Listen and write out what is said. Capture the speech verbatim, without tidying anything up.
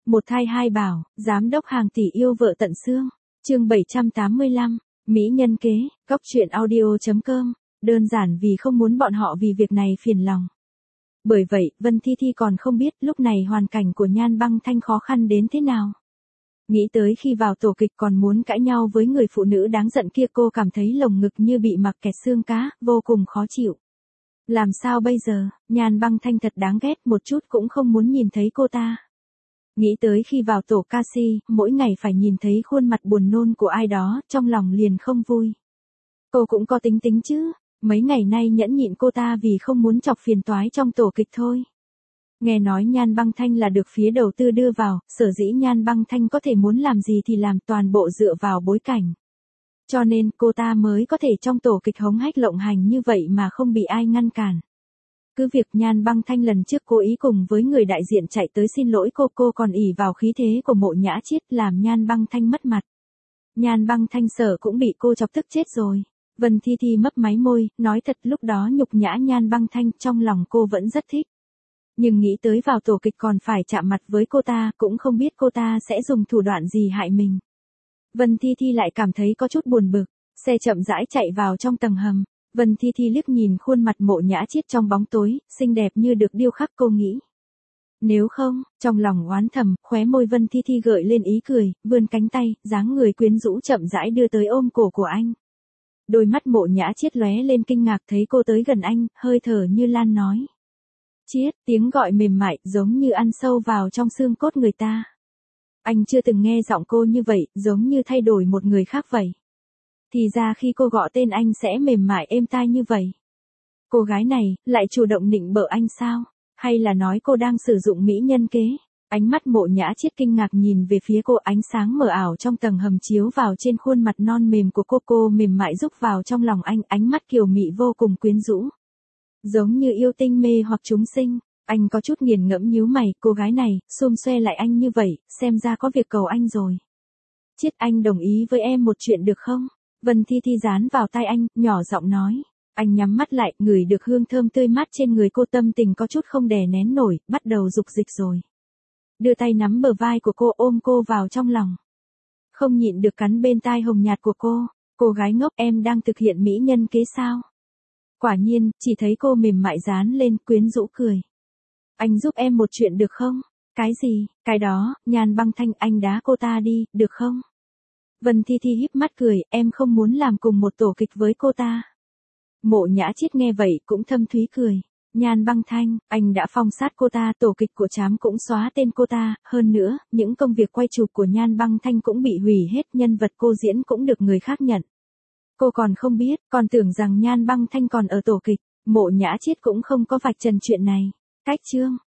Một thai hai bảo, giám đốc hàng tỷ yêu vợ tận xương. Chương bảy trăm tám mươi lăm, Mỹ nhân kế, góc truyện audio chấm com, đơn giản vì không muốn bọn họ vì việc này phiền lòng. Bởi vậy, Vân Thi Thi còn không biết lúc này hoàn cảnh của Nhan Băng Thanh khó khăn đến thế nào. Nghĩ tới khi vào tổ kịch còn muốn cãi nhau với người phụ nữ đáng giận kia, cô cảm thấy lồng ngực như bị mặc kẹt xương cá, vô cùng khó chịu. Làm sao bây giờ, Nhan Băng Thanh thật đáng ghét, một chút cũng không muốn nhìn thấy cô ta. Nghĩ tới khi vào tổ ca si, mỗi ngày phải nhìn thấy khuôn mặt buồn nôn của ai đó, trong lòng liền không vui. Cô cũng có tính tính chứ, mấy ngày nay nhẫn nhịn cô ta vì không muốn chọc phiền toái trong tổ kịch thôi. Nghe nói Nhan Băng Thanh là được phía đầu tư đưa vào, sở dĩ Nhan Băng Thanh có thể muốn làm gì thì làm, toàn bộ dựa vào bối cảnh. Cho nên cô ta mới có thể trong tổ kịch hống hách lộng hành như vậy mà không bị ai ngăn cản. Cứ việc Nhan Băng Thanh lần trước cố ý cùng với người đại diện chạy tới xin lỗi cô, cô còn ỷ vào khí thế của Mộ Nhã Chiết làm Nhan Băng Thanh mất mặt. Nhan Băng Thanh sợ cũng bị cô chọc tức chết rồi. Vân Thi Thi mấp máy môi, nói thật lúc đó nhục nhã Nhan Băng Thanh, trong lòng cô vẫn rất thích. Nhưng nghĩ tới vào tổ kịch còn phải chạm mặt với cô ta, cũng không biết cô ta sẽ dùng thủ đoạn gì hại mình. Vân Thi Thi lại cảm thấy có chút buồn bực, xe chậm rãi chạy vào trong tầng hầm. Vân Thi Thi liếc nhìn khuôn mặt Mộ Nhã Chiết trong bóng tối, xinh đẹp như được điêu khắc, cô nghĩ. Nếu không, trong lòng oán thầm, khóe môi Vân Thi Thi gợi lên ý cười, vươn cánh tay, dáng người quyến rũ chậm rãi đưa tới ôm cổ của anh. Đôi mắt Mộ Nhã Chiết lóe lên kinh ngạc thấy cô tới gần anh, hơi thở như lan nói. Chiết, tiếng gọi mềm mại, giống như ăn sâu vào trong xương cốt người ta. Anh chưa từng nghe giọng cô như vậy, giống như thay đổi một người khác vậy. Thì ra khi cô gọi tên anh sẽ mềm mại êm tai như vậy. Cô gái này, lại chủ động nịnh bợ anh sao? Hay là nói cô đang sử dụng mỹ nhân kế? Ánh mắt Mộ Nhã Chiết kinh ngạc nhìn về phía cô, ánh sáng mờ ảo trong tầng hầm chiếu vào trên khuôn mặt non mềm của cô, cô mềm mại rúc vào trong lòng anh, ánh mắt kiều mị vô cùng quyến rũ. Giống như yêu tinh mê hoặc chúng sinh. Anh có chút nghiền ngẫm nhíu mày, cô gái này, xôm xoe lại anh như vậy, xem ra có việc cầu anh rồi. Chiết, anh đồng ý với em một chuyện được không? Vân Thi Thi dán vào tai anh, nhỏ giọng nói. Anh nhắm mắt lại, ngửi được hương thơm tươi mát trên người cô, tâm tình có chút không đè nén nổi, bắt đầu dục dịch rồi. Đưa tay nắm bờ vai của cô, ôm cô vào trong lòng. Không nhịn được cắn bên tai hồng nhạt của cô. Cô gái ngốc, em đang thực hiện mỹ nhân kế sao? Quả nhiên, chỉ thấy cô mềm mại dán lên, quyến rũ cười. Anh giúp em một chuyện được không? Cái gì? Cái đó, Nhan Băng Thanh, anh đá cô ta đi, được không? Vân Thi Thi híp mắt cười, em không muốn làm cùng một tổ kịch với cô ta. Mộ Nhã Chiết nghe vậy cũng thâm thúy cười. Nhan Băng Thanh, anh đã phong sát cô ta, tổ kịch của Trám cũng xóa tên cô ta, hơn nữa, những công việc quay chụp của Nhan Băng Thanh cũng bị hủy hết, nhân vật cô diễn cũng được người khác nhận. Cô còn không biết, còn tưởng rằng Nhan Băng Thanh còn ở tổ kịch. Mộ Nhã Chiết cũng không có vạch trần chuyện này. Cách chương